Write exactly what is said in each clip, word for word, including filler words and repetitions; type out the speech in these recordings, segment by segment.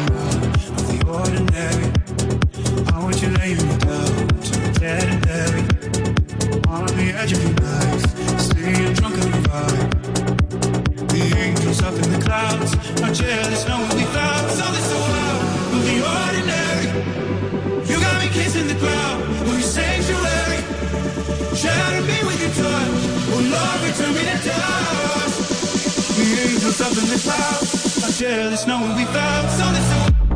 around with the ordinary. I want you laying me down to the dead and buried. On the edge of your knife, staying drunk on the vibe. The angels up in the clouds are jealous knowing we found something so wild with the ordinary. You got me kissing the ground when you sanctuary. Shatter me with your touch, oh Lord, return me to dust. The angels up in the clouds are jealous knowing we found something so wild.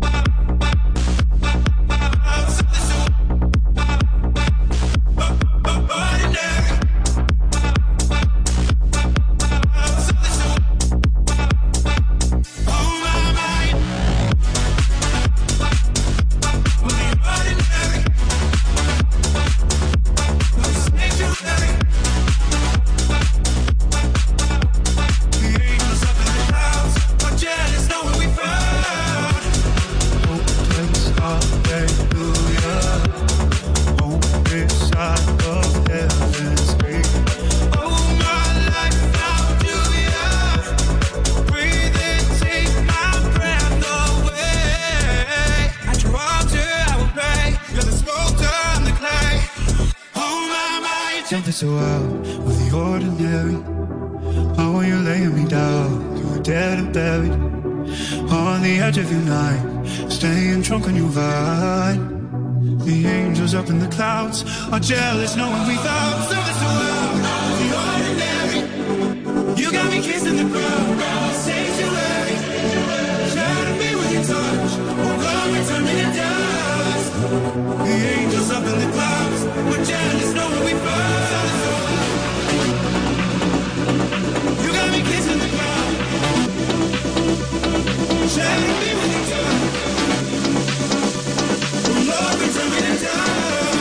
So out with the ordinary. Oh, when you're laying me down, you were dead and buried. On the edge of your night, staying drunk on your vibe. The angels up in the clouds are jealous knowing we found something so out with the ordinary. You got me kissing the ground, sanctuary. Shatter me with your touch, oh God, return me to dust. The angels up in the clouds were jealous knowing we found. Shatter me with your touch, oh Lord, return me to dust.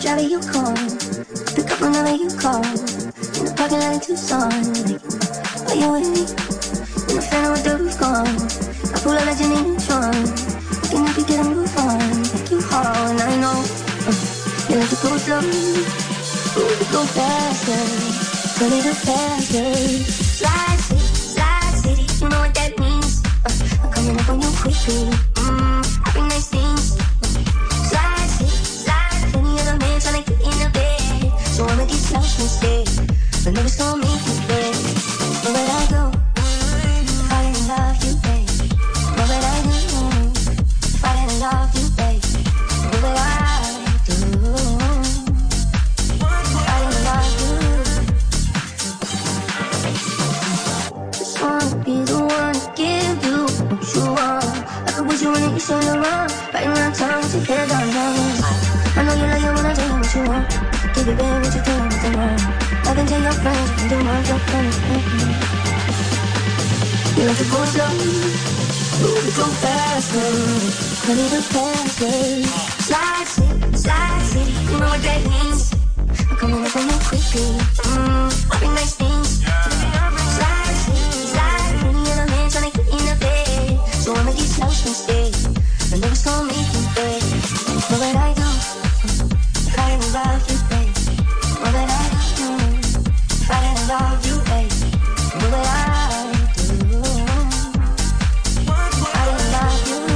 driver, you call. Pick up whenever you call. In the parking lot in Tucson. Like, are you with me? In the phantom with the roof gone. I pull out like Jenny Neutron. Looking up, you get a move on. Take you hard, and I know uh, you like to go slow. Ooh, to go faster. Tell me the faster. Slide city, slide city. You know what that means. Uh, I'm coming up on you quickly. Mmm, I bring nice things. Slide city, slide. Plenty other men tryna get in the bed. So I'ma get slouched instead. But never saw me bed. Where would I go? If I didn't love you, babe. What would I do? If I didn't love you, babe. What would I do? If I didn't love you. Just wanna be the one to give you what you want. I could put you in it, you show you're wrong. Right around town with your head down, down. I know you like it when I tell you what you want. Give it back what you tell me to want. I can tell your friends, you can do my job for me. You like to go slow, you go faster. I need a faster. Slide city, slide city, you know what that means. I'm coming up on you quickly. Mmm, I bring nice things. Slide city, slide. Many other men tryna get in the bed. So I'ma get slouched instead. I never saw me in bed. What would I do if I didn't love you, babe? What would I do if I didn't love you, babe? What would I do if I didn't love you?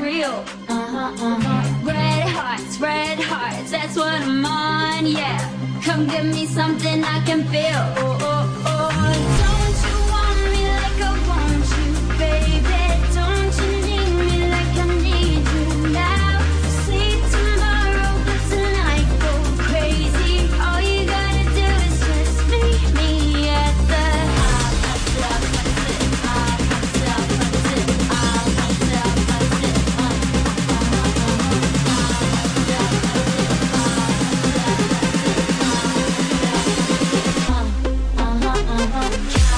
real. Uh-huh, uh-huh. Red hearts, red hearts, that's what I'm on, yeah. Come give me something I can feel. Oh, oh, oh. Don't you want me like I want you, baby? Don't you need me like I need you now? See tomorrow, but tonight go crazy. All you gotta do is just meet me at the uh-huh, uh-huh.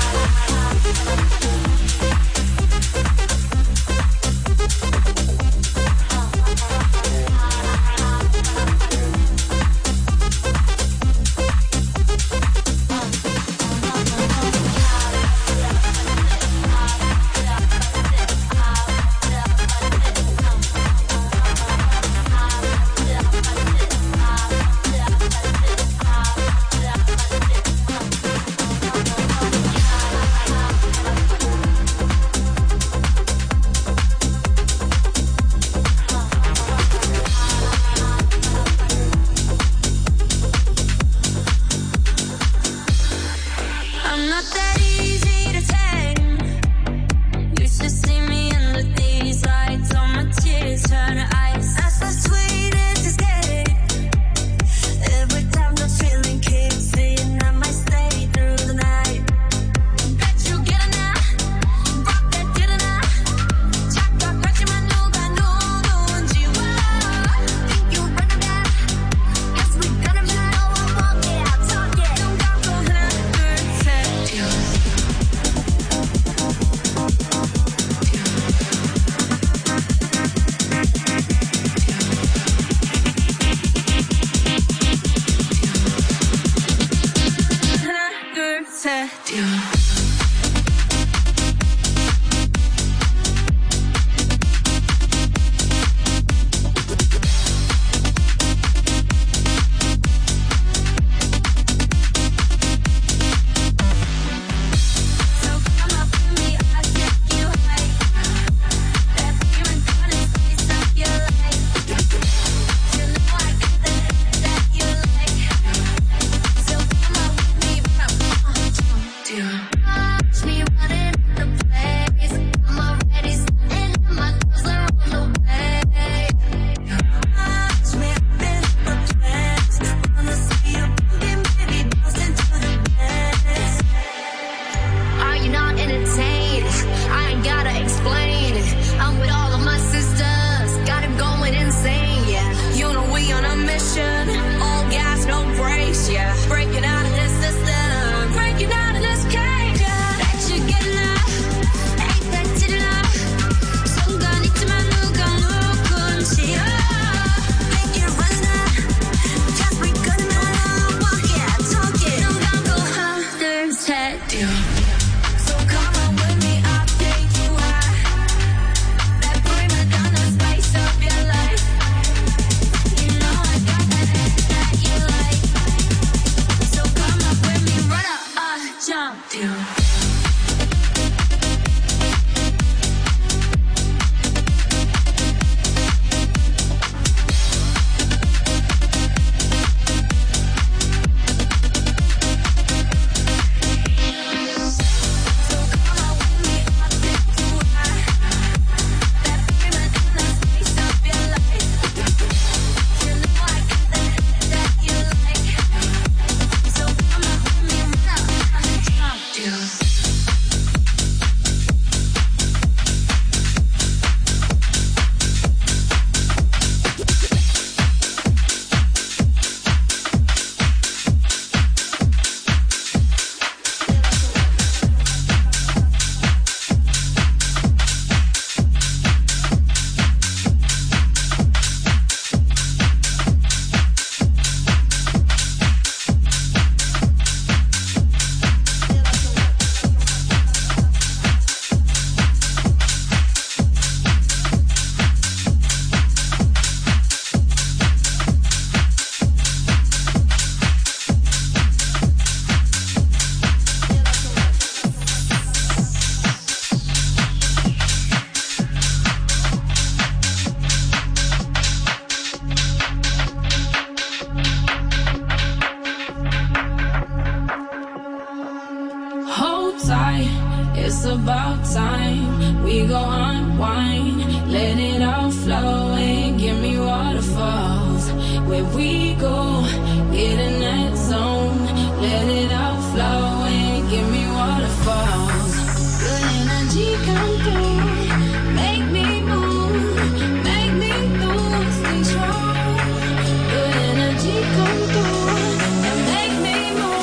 We go unwind, let it all flow and give me waterfalls. Where we go, get in that zone, let it all flow and give me waterfalls. Good energy come through, make me move, make me lose control. Good energy come through and make me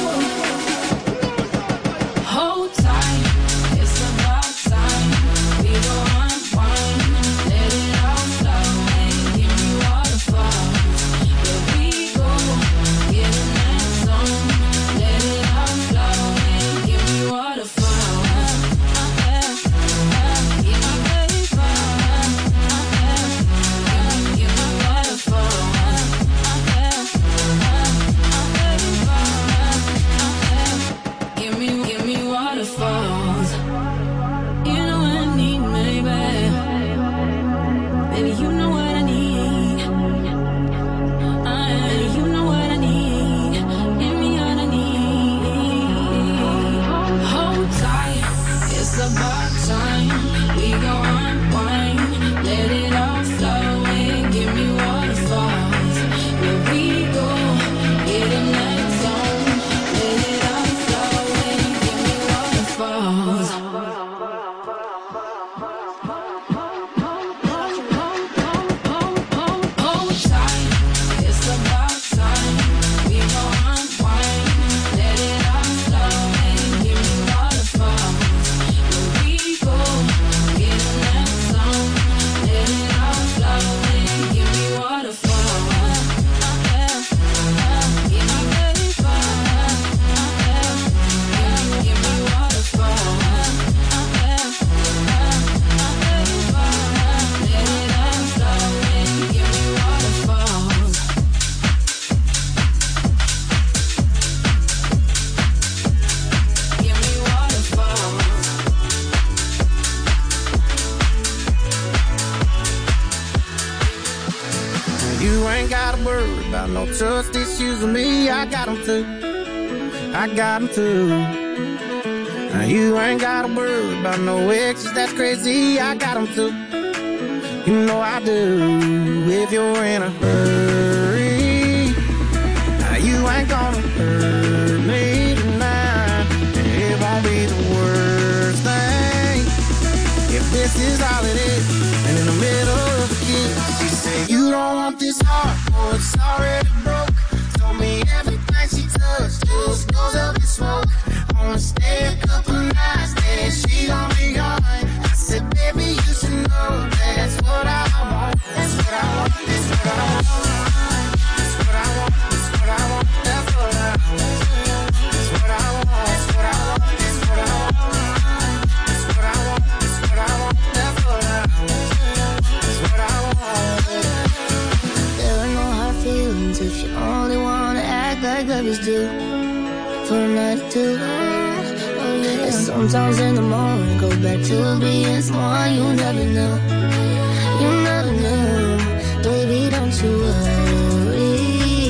move. Hold tight, it's about time. We go unwind, let it all flow and give me waterfalls. Where we go, get in that zone, let it all flow and give me waterfalls. No trust issues with me, I got them too. I got them too. Now you ain't gotta worry about no exes, that's crazy, I got them too. You know I do, if you're in a hurry. Now you ain't gonna hurt me tonight. It won't be the worst thing if this is all it is. And in the middle of the kiss, she said, you don't want this heart, oh, it's already broke. Told me everything she touched just goes up in smoke. Wanna stay a couple nights, then she gon' be gone. I said, baby, you should know that's what I want. That's what I want, that's what I want. That's what I want, that's what I want. That's what I want. That's what I want, that's what I want. That's what I want. That's what I want, that's what I want. That's what I want. That's what I want. There are no hard feelings if you only wanna act like lovers do. For a night or two. Oh, yeah. And sometimes in the morning go back to being someone you never knew. You never knew. Baby, don't you worry.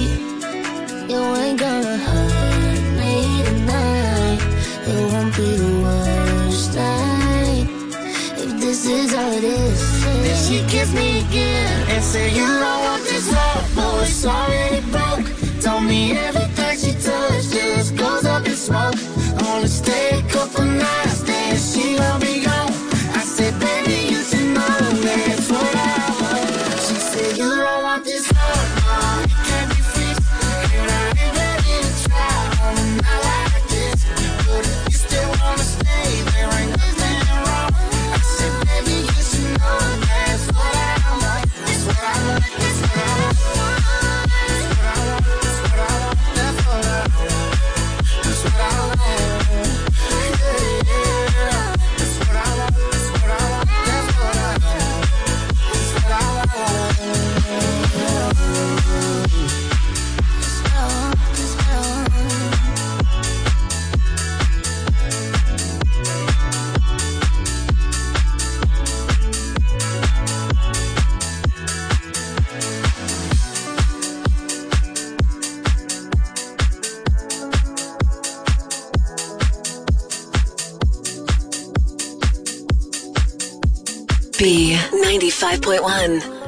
You ain't gonna hurt me tonight. It won't be the worst thing if this is all it is. Then she kissed me again and said, you don't want this love, boy, it's already broke. Told me everything she touched just goes up in smoke. I wanna stay a couple nights, then she gon' be gone. I said, baby, you should know that's what I want. She said, you don't want this love, no, it can't be fixed. And I ain't ready to try on a night like this. But if you still wanna stay, there ain't nothing wrong. I said, baby, you should know that's what I want. That's what I want, that's what I want. That's what I want. That's what I want. Yeah, yeah. B ninety-five point one.